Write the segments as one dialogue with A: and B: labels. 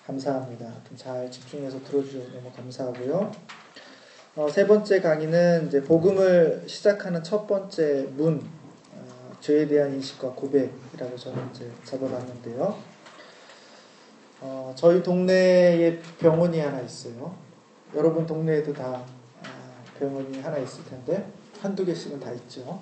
A: 감사합니다. 좀 잘 집중해서 들어주셔서 너무 감사하고요. 세 번째 강의는 이제 복음을 시작하는 첫 번째 문, 죄에 대한 인식과 고백이라고 저는 이제 잡아봤는데요. 저희 동네에 병원이 하나 있어요. 여러분 동네에도 다 병원이 하나 있을 텐데 한두 개씩은 다 있죠.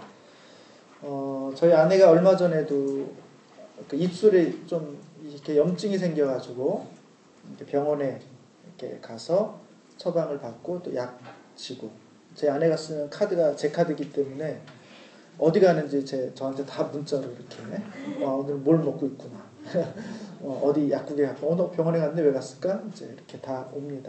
A: 저희 아내가 얼마 전에도 그 입술에 좀 이렇게 염증이 생겨가지고 이렇게 병원에 이렇게 가서 처방을 받고 또 약 지고, 제 아내가 쓰는 카드가 제 카드이기 때문에 어디 가는지 저한테 다 문자로 이렇게 오늘 뭘 먹고 있구나 어디 약국에 갔고 너 병원에 갔는데 왜 갔을까? 이제 이렇게 다 옵니다.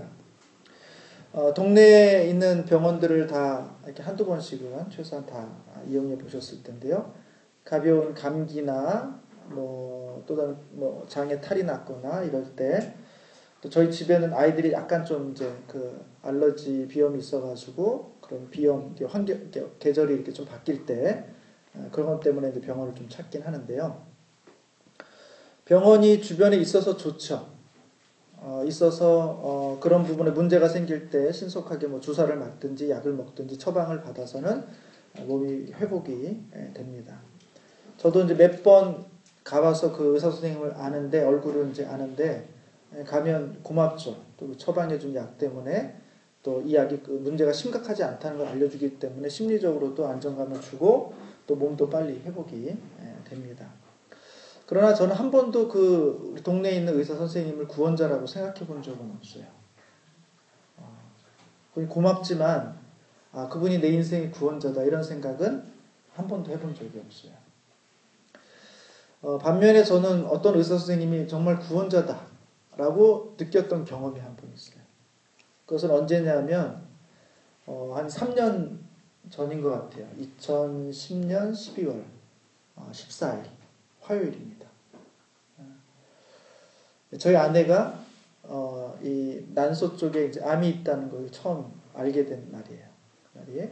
A: 동네에 있는 병원들을 다 이렇게 한두 번씩은 최소한 다 이용해 보셨을 텐데요. 가벼운 감기나 또 다른 장에 탈이 났거나 이럴 때, 또 저희 집에는 아이들이 약간 좀 이제 그 알러지 비염이 있어가지고 그런 비염 환경 계절이 이렇게 좀 바뀔 때 그런 것 때문에 이제 병원을 좀 찾긴 하는데요. 병원이 주변에 있어서 좋죠. 있어서 그런 부분에 문제가 생길 때 신속하게 주사를 맞든지 약을 먹든지 처방을 받아서는 몸이 회복이 됩니다. 저도 이제 몇 번 가봐서 그 의사 선생님을 아는데, 얼굴은 이제 아는데, 가면 고맙죠. 또 처방해준 약 때문에 또 이 약이 그 문제가 심각하지 않다는 걸 알려주기 때문에 심리적으로도 안정감을 주고 또 몸도 빨리 회복이 됩니다. 그러나 저는 한 번도 그 우리 동네에 있는 의사 선생님을 구원자라고 생각해 본 적은 없어요. 그분이 고맙지만 그분이 내 인생의 구원자다 이런 생각은 한 번도 해본 적이 없어요. 반면에 저는 어떤 의사 선생님이 정말 구원자다라고 느꼈던 경험이 한 번 있어요. 그것은 언제냐면 한 3년 전인 것 같아요. 2010년 12월 14일 화요일입니다. 저희 아내가 이 난소 쪽에 이제 암이 있다는 걸 처음 알게 된 날이에요. 그 날이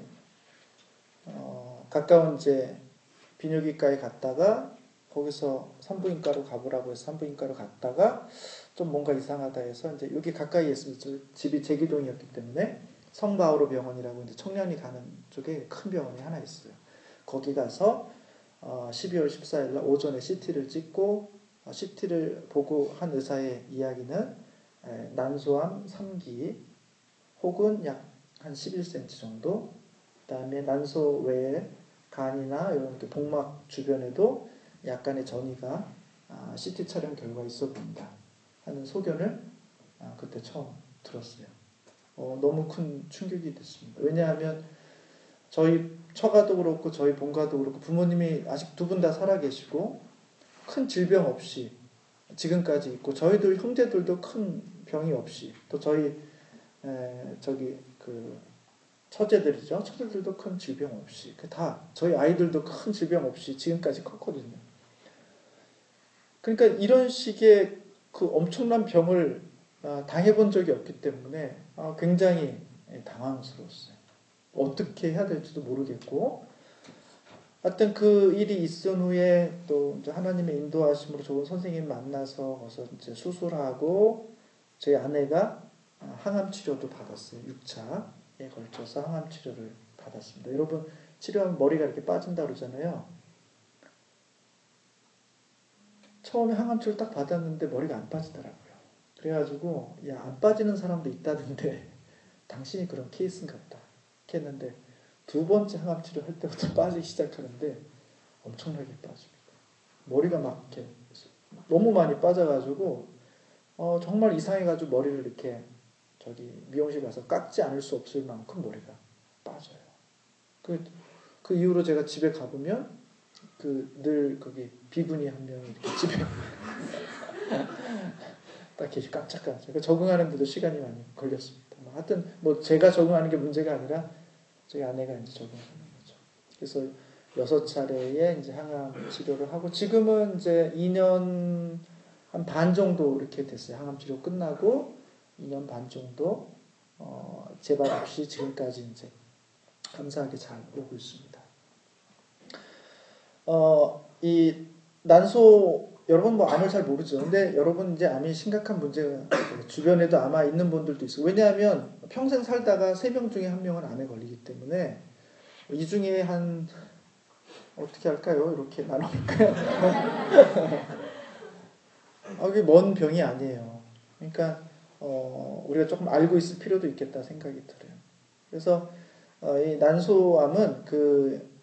A: 가까운 이제 비뇨기과에 갔다가 거기서 산부인과로 가보라고 해서 산부인과로 갔다가 좀 뭔가 이상하다 해서 이제 여기 가까이에 있으면 집이 제기동이었기 때문에 성바오로 병원이라고 이제 청년이 가는 쪽에 큰 병원이 하나 있어요. 거기 가서 12월 14일 날 오전에 CT를 찍고 CT를 보고 한 의사의 이야기는 난소암 3기 혹은 약 한 11cm 정도, 그 다음에 난소 외에 간이나 이런 복막 주변에도 약간의 전이가 CT 촬영 결과 있어 보인다 하는 소견을 그때 처음 들었어요. 너무 큰 충격이 됐습니다. 왜냐하면 저희 처가도 그렇고 저희 본가도 그렇고 부모님이 아직 두 분 다 살아계시고 큰 질병 없이 지금까지 있고, 저희들 형제들도 큰 병이 없이, 또 저희 그 처제들이죠. 처제들도 큰 질병 없이, 다 저희 아이들도 큰 질병 없이 지금까지 컸거든요. 그러니까 이런 식의 그 엄청난 병을 당해본 적이 없기 때문에 굉장히 당황스러웠어요. 어떻게 해야 될지도 모르겠고, 하여튼 그 일이 있은 후에 또 이제 하나님의 인도하심으로 좋은 선생님 만나서 거기서 이제 수술하고 저희 아내가 항암 치료도 받았어요. 6차에 걸쳐서 항암 치료를 받았습니다. 여러분 치료하면 머리가 이렇게 빠진다 그러잖아요. 처음에 항암 치료 딱 받았는데 머리가 안 빠지더라고요. 그래가지고 안 빠지는 사람도 있다던데 당신이 그런 케이스인가 보다 이렇게 했는데, 두 번째 항암 치료 할 때부터 빠지기 시작하는데 엄청나게 빠집니다. 머리가 막 이렇게 너무 많이 빠져가지고 정말 이상해가지고 머리를 이렇게 미용실 가서 깎지 않을 수 없을 만큼 머리가 빠져요. 그 이후로 제가 집에 가보면 늘 거기 비구니 한 명이 이렇게 집에 딱 계시 깜짝깜짝 적응하는데도 시간이 많이 걸렸습니다. 하여튼 제가 적응하는 게 문제가 아니라 저희 아내가 이제 적응하는 거죠. 그래서 6차례의 이제 항암 치료를 하고 지금은 이제 2년 한 반 정도 이렇게 됐어요. 항암 치료 끝나고 2년 반 정도 재발 없이 지금까지 이제 감사하게 잘 오고 있습니다. 이 난소 여러분 뭐 암을 잘 모르죠. 근데 여러분 이제 암이 심각한 문제가 있어요. 주변에도 아마 있는 분들도 있어요. 왜냐하면 평생 살다가 3명 중에 1명은 암에 걸리기 때문에 이 중에 한 어떻게 할까요? 이렇게 나눠볼까요? 이게 먼 병이 아니에요. 그러니까 우리가 조금 알고 있을 필요도 있겠다 생각이 들어요. 그래서 이 난소암은 그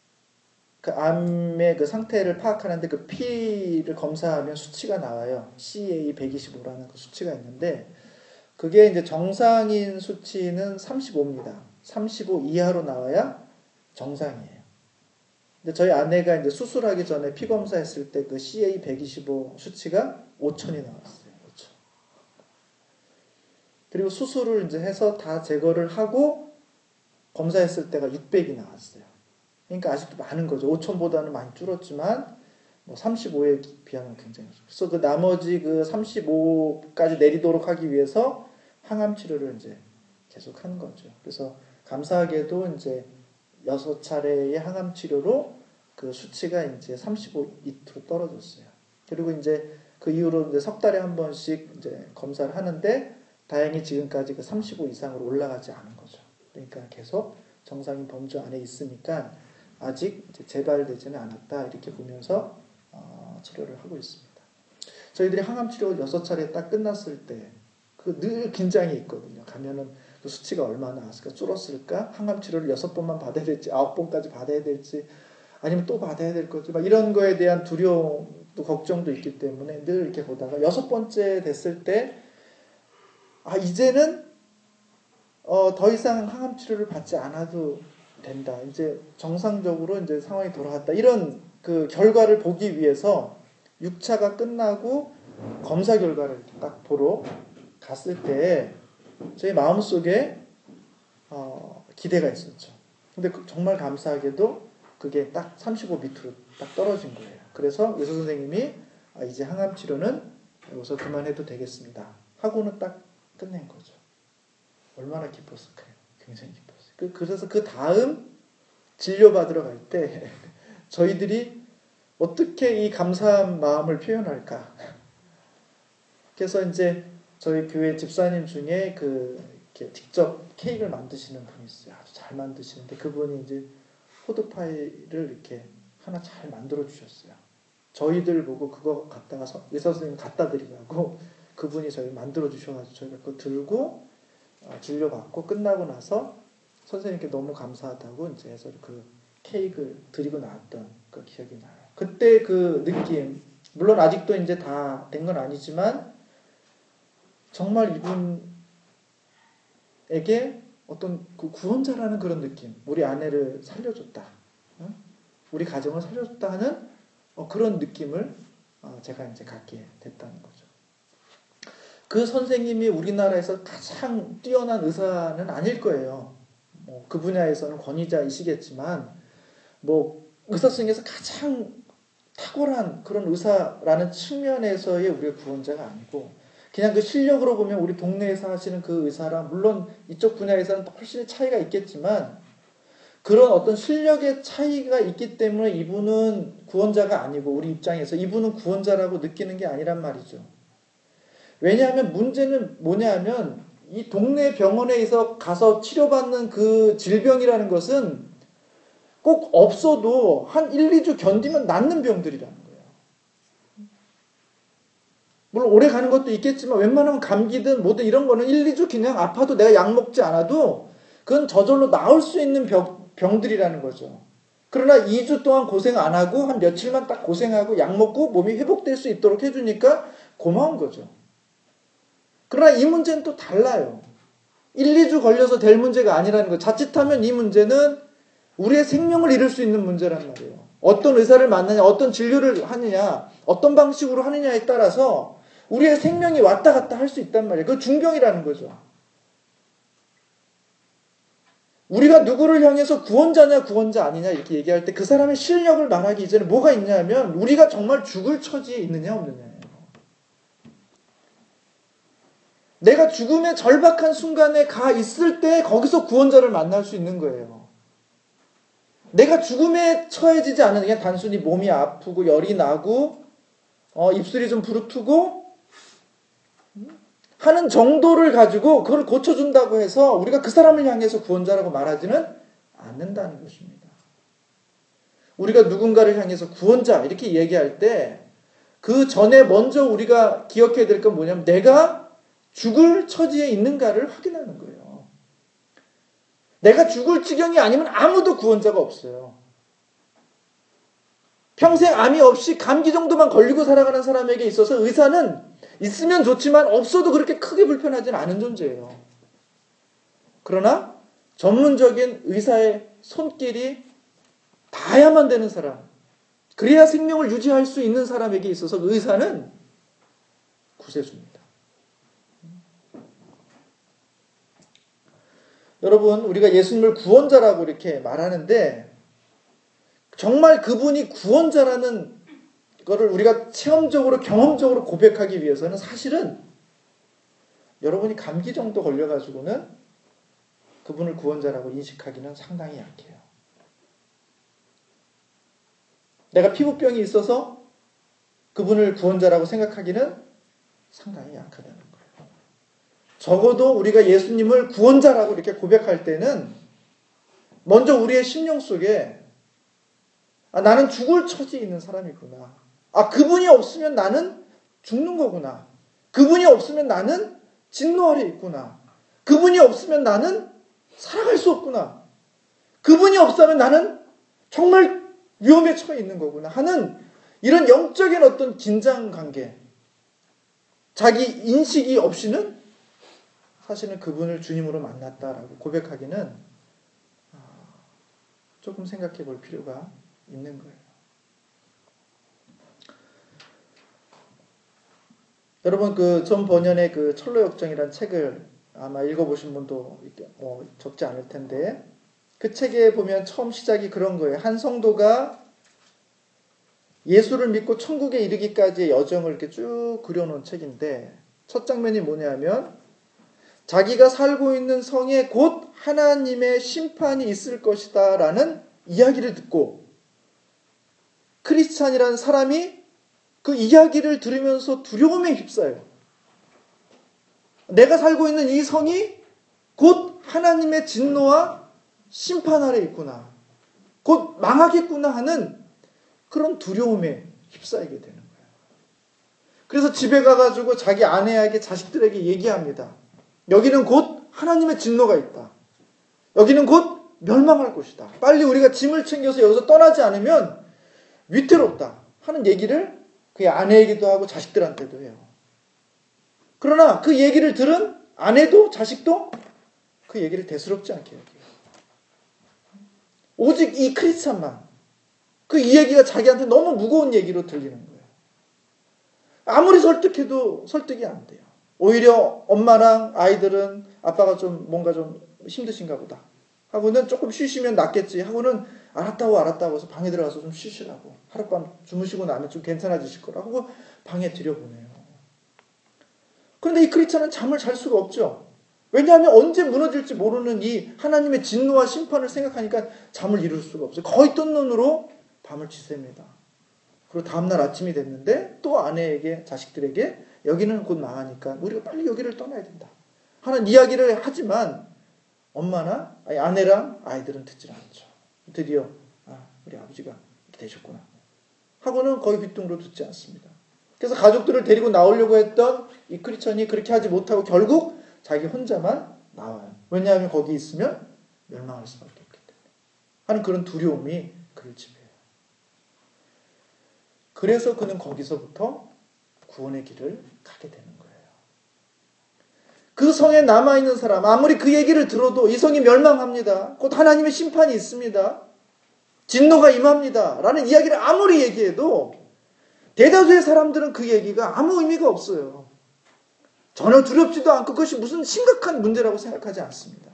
A: 암의 그 상태를 파악하는데 그 피를 검사하면 수치가 나와요. CA125라는 그 수치가 있는데 그게 이제 정상인 수치는 35입니다. 35 이하로 나와야 정상이에요. 근데 저희 아내가 이제 수술하기 전에 피 검사했을 때 그 CA125 수치가 5천이 나왔어요. 5천. 그리고 수술을 이제 해서 다 제거를 하고 검사했을 때가 600이 나왔어요. 그러니까 아직도 많은 거죠. 5천보다는 많이 줄었지만 뭐 35에 비하면 굉장히 좋죠. 그래서 그 나머지 그 35까지 내리도록 하기 위해서 항암 치료를 이제 계속 하는 거죠. 그래서 감사하게도 이제 6차례의 항암 치료로 그 수치가 이제 35 밑으로 떨어졌어요. 그리고 이제 그 이후로 이제 석 달에 한 번씩 이제 검사를 하는데 다행히 지금까지 그 35 이상으로 올라가지 않은 거죠. 그러니까 계속 정상인 범주 안에 있으니까 아직 이제 재발되지는 않았다 이렇게 보면서 치료를 하고 있습니다. 저희들이 항암 치료 6차례 딱 끝났을 때 그 늘 긴장이 있거든요. 가면은 그 수치가 얼마나 나왔을까, 줄었을까, 항암 치료를 6번만 받아야 될지 9번까지 받아야 될지 아니면 또 받아야 될 거지 막 이런 거에 대한 두려움도 걱정도 있기 때문에 늘 이렇게 보다가 6번째 됐을 때 이제는 더 이상 항암 치료를 받지 않아도 된다. 이제 정상적으로 이제 상황이 돌아갔다. 이런 그 결과를 보기 위해서 6차가 끝나고 검사 결과를 딱 보러 갔을 때 저희 마음속에 기대가 있었죠. 근데 정말 감사하게도 그게 딱 35 밑으로 딱 떨어진 거예요. 그래서 의사 선생님이 이제 항암 치료는 여기서 그만해도 되겠습니다. 하고는 딱 끝낸 거죠. 얼마나 기뻤을까요? 굉장히 기뻤어요. 그래서 그 다음 진료받으러 갈 때 저희들이 어떻게 이 감사한 마음을 표현할까? 그래서 이제 저희 교회 집사님 중에 이렇게 직접 케이크를 만드시는 분이 있어요. 아주 잘 만드시는데 그분이 이제 호두파이를 이렇게 하나 잘 만들어 주셨어요. 저희들 보고 그거 갖다가 의사 선생님 갖다 드리라고 그분이 저희 만들어 주셔가지고 저희가 그거 들고 진료받고 끝나고 나서 선생님께 너무 감사하다고 이제 해서 그 케이크를 드리고 나왔던 그 기억이 나요. 그때 그 느낌, 물론 아직도 이제 다 된 건 아니지만 정말 이분에게 어떤 그 구원자라는 그런 느낌, 우리 아내를 살려줬다, 우리 가정을 살려줬다 하는 그런 느낌을 제가 이제 갖게 됐다는 거죠. 그 선생님이 우리나라에서 가장 뛰어난 의사는 아닐 거예요. 그 분야에서는 권위자이시겠지만 의사 선생님에서 가장 탁월한 그런 의사라는 측면에서의 우리의 구원자가 아니고 그냥 그 실력으로 보면 우리 동네에서 하시는 그 의사랑 물론 이쪽 분야에서는 훨씬 차이가 있겠지만 그런 어떤 실력의 차이가 있기 때문에 이분은 구원자가 아니고 우리 입장에서 이분은 구원자라고 느끼는 게 아니란 말이죠. 왜냐하면 문제는 뭐냐면 이 동네 병원에서 가서 치료받는 그 질병이라는 것은 꼭 없어도 한 1, 2주 견디면 낫는 병들이라는 거예요. 물론 오래 가는 것도 있겠지만 웬만하면 감기든 뭐든 이런 거는 1, 2주 그냥 아파도 내가 약 먹지 않아도 그건 저절로 나을 수 있는 병들이라는 거죠. 그러나 2주 동안 고생 안 하고 한 며칠만 딱 고생하고 약 먹고 몸이 회복될 수 있도록 해주니까 고마운 거죠. 그러나 이 문제는 또 달라요. 1, 2주 걸려서 될 문제가 아니라는 거예요. 자칫하면 이 문제는 우리의 생명을 잃을 수 있는 문제란 말이에요. 어떤 의사를 만나냐, 어떤 진료를 하느냐, 어떤 방식으로 하느냐에 따라서 우리의 생명이 왔다 갔다 할 수 있단 말이에요. 그건 중병이라는 거죠. 우리가 누구를 향해서 구원자냐 구원자 아니냐 이렇게 얘기할 때 그 사람의 실력을 말하기 이전에 뭐가 있냐면 우리가 정말 죽을 처지에 있느냐 없느냐예요. 내가 죽음의 절박한 순간에 가 있을 때 거기서 구원자를 만날 수 있는 거예요. 내가 죽음에 처해지지 않은 그냥 단순히 몸이 아프고 열이 나고 입술이 좀 부르트고 하는 정도를 가지고 그걸 고쳐준다고 해서 우리가 그 사람을 향해서 구원자라고 말하지는 않는다는 것입니다. 우리가 누군가를 향해서 구원자 이렇게 얘기할 때 그 전에 먼저 우리가 기억해야 될 건 뭐냐면 내가 죽을 처지에 있는가를 확인하는 거예요. 내가 죽을 지경이 아니면 아무도 구원자가 없어요. 평생 암이 없이 감기 정도만 걸리고 살아가는 사람에게 있어서 의사는 있으면 좋지만 없어도 그렇게 크게 불편하지는 않은 존재예요. 그러나 전문적인 의사의 손길이 닿아야만 되는 사람, 그래야 생명을 유지할 수 있는 사람에게 있어서 의사는 구세주입니다. 여러분, 우리가 예수님을 구원자라고 이렇게 말하는데 정말 그분이 구원자라는 거를 우리가 체험적으로 경험적으로 고백하기 위해서는 사실은 여러분이 감기 정도 걸려가지고는 그분을 구원자라고 인식하기는 상당히 약해요. 내가 피부병이 있어서 그분을 구원자라고 생각하기는 상당히 약하다는 거예요. 적어도 우리가 예수님을 구원자라고 이렇게 고백할 때는 먼저 우리의 심령 속에 나는 죽을 처지에 있는 사람이구나. 그분이 없으면 나는 죽는 거구나. 그분이 없으면 나는 진노 아래 있구나. 그분이 없으면 나는 살아갈 수 없구나. 그분이 없다면 나는 정말 위험에 처해 있는 거구나 하는 이런 영적인 어떤 긴장관계, 자기 인식이 없이는 사실은 그분을 주님으로 만났다라고 고백하기는 조금 생각해 볼 필요가 있는 거예요. 여러분 존 버년의 철로역정이라는 책을 아마 읽어보신 분도 적지 않을 텐데 그 책에 보면 처음 시작이 그런 거예요. 한 성도가 예수를 믿고 천국에 이르기까지의 여정을 이렇게 쭉 그려놓은 책인데 첫 장면이 뭐냐면 자기가 살고 있는 성에 곧 하나님의 심판이 있을 것이다 라는 이야기를 듣고 크리스찬이라는 사람이 그 이야기를 들으면서 두려움에 휩싸여요. 내가 살고 있는 이 성이 곧 하나님의 진노와 심판 아래 있구나. 곧 망하겠구나 하는 그런 두려움에 휩싸이게 되는 거예요. 그래서 집에 가가지고 자기 아내에게 자식들에게 얘기합니다. 여기는 곧 하나님의 진노가 있다. 여기는 곧 멸망할 곳이다. 빨리 우리가 짐을 챙겨서 여기서 떠나지 않으면 위태롭다 하는 얘기를 그의 아내에게도 하고 자식들한테도 해요. 그러나 그 얘기를 들은 아내도 자식도 그 얘기를 대수롭지 않게 여겨요. 오직 이 크리스찬만 그 이야기가 자기한테 너무 무거운 얘기로 들리는 거예요. 아무리 설득해도 설득이 안 돼요. 오히려 엄마랑 아이들은 아빠가 뭔가 좀 힘드신가 보다 하고는 조금 쉬시면 낫겠지 하고는 알았다고 해서 방에 들어가서 좀 쉬시라고 하룻밤 주무시고 나면 좀 괜찮아지실 거라고 하고 방에 들여보내요. 그런데 이 크리스찬은 잠을 잘 수가 없죠. 왜냐하면 언제 무너질지 모르는 이 하나님의 진노와 심판을 생각하니까 잠을 이룰 수가 없어요. 거의 뜬 눈으로 밤을 지새웁니다. 그리고 다음날 아침이 됐는데 또 아내에게 자식들에게 여기는 곧 망하니까 우리가 빨리 여기를 떠나야 된다 하는 이야기를 하지만 엄마나 아내랑 아이들은 듣질 않죠. 드디어 우리 아버지가 이렇게 되셨구나 하고는 거의 귓등으로 듣지 않습니다. 그래서 가족들을 데리고 나오려고 했던 이 크리스천이 그렇게 하지 못하고 결국 자기 혼자만 나와요. 왜냐하면 거기 있으면 멸망할 수밖에 없기 때문에 하는 그런 두려움이 그를 지배해요. 그래서 그는 거기서부터 구원의 길을 가게 되는 거예요. 그 성에 남아있는 사람 아무리 그 얘기를 들어도 이 성이 멸망합니다. 곧 하나님의 심판이 있습니다. 진노가 임합니다. 라는 이야기를 아무리 얘기해도 대다수의 사람들은 그 얘기가 아무 의미가 없어요. 전혀 두렵지도 않고 그것이 무슨 심각한 문제라고 생각하지 않습니다.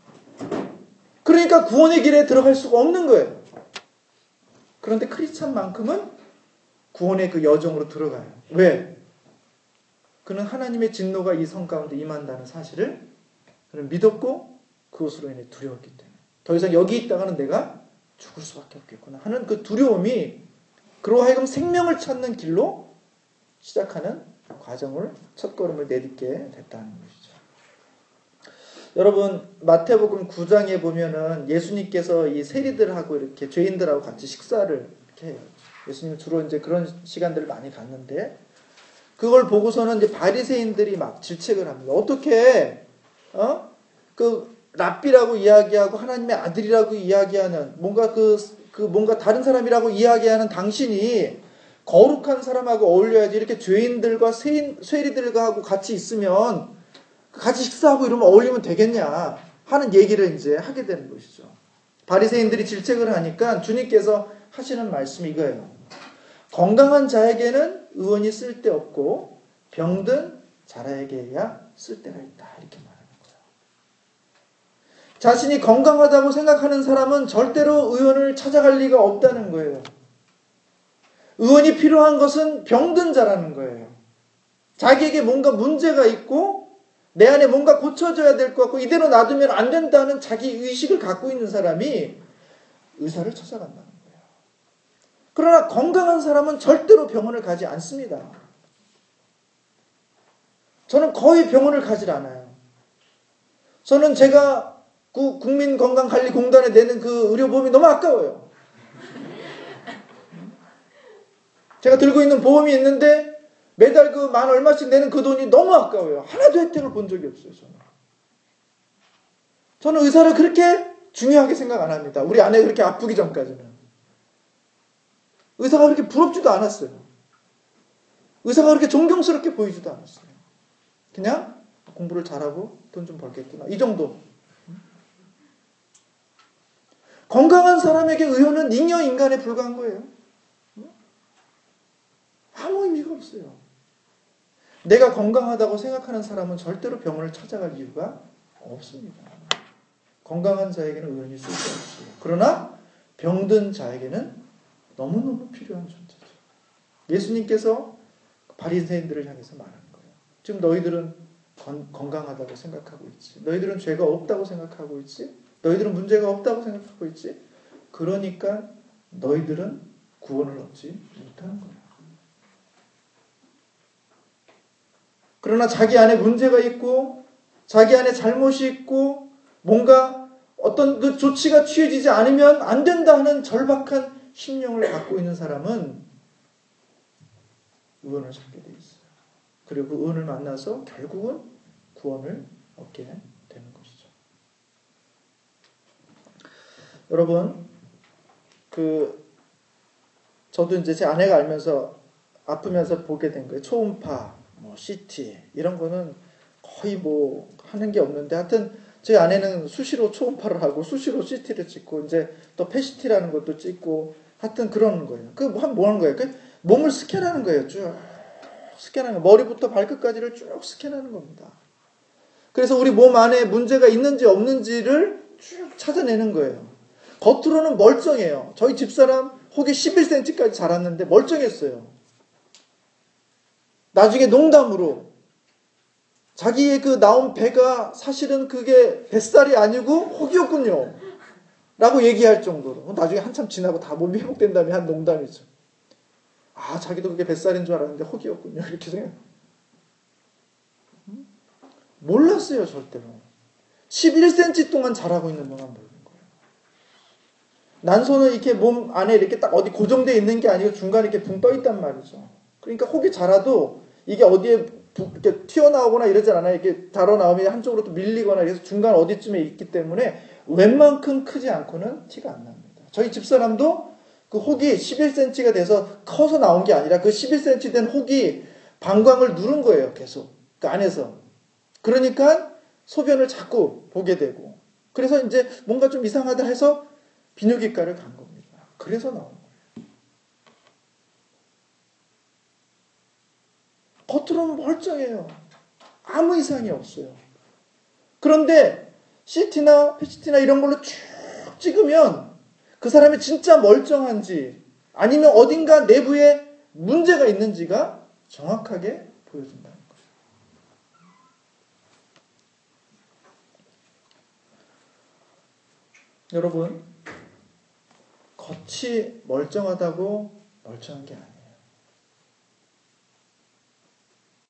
A: 그러니까 구원의 길에 들어갈 수가 없는 거예요. 그런데 크리스찬만큼은 구원의 그 여정으로 들어가요. 왜? 그는 하나님의 진노가 이 성 가운데 임한다는 사실을 그는 믿었고 그것으로 인해 두려웠기 때문에 더 이상 여기 있다가는 내가 죽을 수밖에 없겠구나 하는 그 두려움이 그로 하여금 생명을 찾는 길로 시작하는 과정을 첫걸음을 내딛게 됐다는 것이죠. 여러분 마태복음 9장에 보면은 예수님께서 이 세리들하고 이렇게 죄인들하고 같이 식사를 이렇게 해요. 예수님 주로 이제 그런 시간들을 많이 갖는데 그걸 보고서는 이제 바리새인들이 막 질책을 합니다. 어떻게 그 랍비라고 이야기하고 하나님의 아들이라고 이야기하는 뭔가 뭔가 다른 사람이라고 이야기하는 당신이 거룩한 사람하고 어울려야지 이렇게 죄인들과 쇠리들과 하고 같이 있으면 같이 식사하고 이러면 어울리면 되겠냐 하는 얘기를 이제 하게 되는 것이죠. 바리새인들이 질책을 하니까 주님께서 하시는 말씀이 이거예요. 건강한 자에게는 의원이 쓸데없고 병든 자라에게야 쓸데가 있다. 이렇게 말하는 거예요. 자신이 건강하다고 생각하는 사람은 절대로 의원을 찾아갈 리가 없다는 거예요. 의원이 필요한 것은 병든 자라는 거예요. 자기에게 뭔가 문제가 있고 내 안에 뭔가 고쳐져야 될 것 같고 이대로 놔두면 안 된다는 자기 의식을 갖고 있는 사람이 의사를 찾아간다는 거예요. 그러나 건강한 사람은 절대로 병원을 가지 않습니다. 저는 거의 병원을 가질 않아요. 저는 제가 국민건강관리공단에 내는 그 의료보험이 너무 아까워요. 제가 들고 있는 보험이 있는데 매달 그 만 얼마씩 내는 그 돈이 너무 아까워요. 하나도 혜택을 본 적이 없어요. 저는 의사를 그렇게 중요하게 생각 안 합니다. 우리 아내가 그렇게 아프기 전까지는. 의사가 그렇게 부럽지도 않았어요. 의사가 그렇게 존경스럽게 보이지도 않았어요. 그냥 공부를 잘하고 돈 좀 벌겠구나. 이 정도. 건강한 사람에게 의료는 잉여 인간에 불과한 거예요. 아무 의미가 없어요. 내가 건강하다고 생각하는 사람은 절대로 병원을 찾아갈 이유가 없습니다. 건강한 자에게는 의원이 쓸데없어요. 그러나 병든 자에게는 너무너무 필요한 존재죠. 예수님께서 바리새인들을 향해서 말하는 거예요. 지금 너희들은 건강하다고 생각하고 있지. 너희들은 죄가 없다고 생각하고 있지. 너희들은 문제가 없다고 생각하고 있지. 그러니까 너희들은 구원을 얻지 못하는 거예요. 그러나 자기 안에 문제가 있고 자기 안에 잘못이 있고 뭔가 어떤 그 조치가 취해지지 않으면 안 된다 하는 절박한 심령을 갖고 있는 사람은 의원을 찾게 돼 있어요. 그리고 의원을 만나서 결국은 구원을 얻게 되는 것이죠. 여러분, 저도 이제 제 아내가 알면서 아프면서 보게 된 거예요. 초음파, CT 이런 거는 거의 하는 게 없는데 하여튼 제 아내는 수시로 초음파를 하고 수시로 CT를 찍고 이제 또 PET라는 것도 찍고 하여튼 그러는 거예요. 뭐 하는 거예요? 몸을 스캔하는 거예요. 쭉 스캔하는 거예요. 머리부터 발끝까지를 쭉 스캔하는 겁니다. 그래서 우리 몸 안에 문제가 있는지 없는지를 쭉 찾아내는 거예요. 겉으로는 멀쩡해요. 저희 집사람 혹이 11cm까지 자랐는데 멀쩡했어요. 나중에 농담으로 자기의 그 나온 배가 사실은 그게 뱃살이 아니고 혹이었군요. 라고 얘기할 정도로. 나중에 한참 지나고 다 몸이 회복된 다음에 한 농담이죠. 아, 자기도 그게 뱃살인 줄 알았는데 혹이었군요. 이렇게 생각. 몰랐어요, 절대로. 11cm 동안 자라고 있는 동안 모르는 거예요. 난소는 이렇게 몸 안에 이렇게 딱 어디 고정되어 있는 게 아니고 중간에 이렇게 붕 떠 있단 말이죠. 그러니까 혹이 자라도 이게 어디에 이렇게 튀어나오거나 이러지 않아요. 이렇게 자러 나오면 한쪽으로 또 밀리거나 이래서 중간 어디쯤에 있기 때문에 웬만큼 크지 않고는 티가 안 납니다. 저희 집사람도 그 혹이 11cm가 돼서 커서 나온 게 아니라 그 11cm 된 혹이 방광을 누른 거예요. 계속. 그 안에서. 그러니까 소변을 자꾸 보게 되고. 그래서 이제 뭔가 좀 이상하다 해서 비뇨기과를 간 겁니다. 그래서 나온 거예요. 겉으로는 멀쩡해요. 아무 이상이 없어요. 그런데 CT나 PET나 이런 걸로 쭉 찍으면 그 사람이 진짜 멀쩡한지 아니면 어딘가 내부에 문제가 있는지가 정확하게 보여준다는 거예요. 여러분, 겉이 멀쩡하다고 멀쩡한 게 아니에요.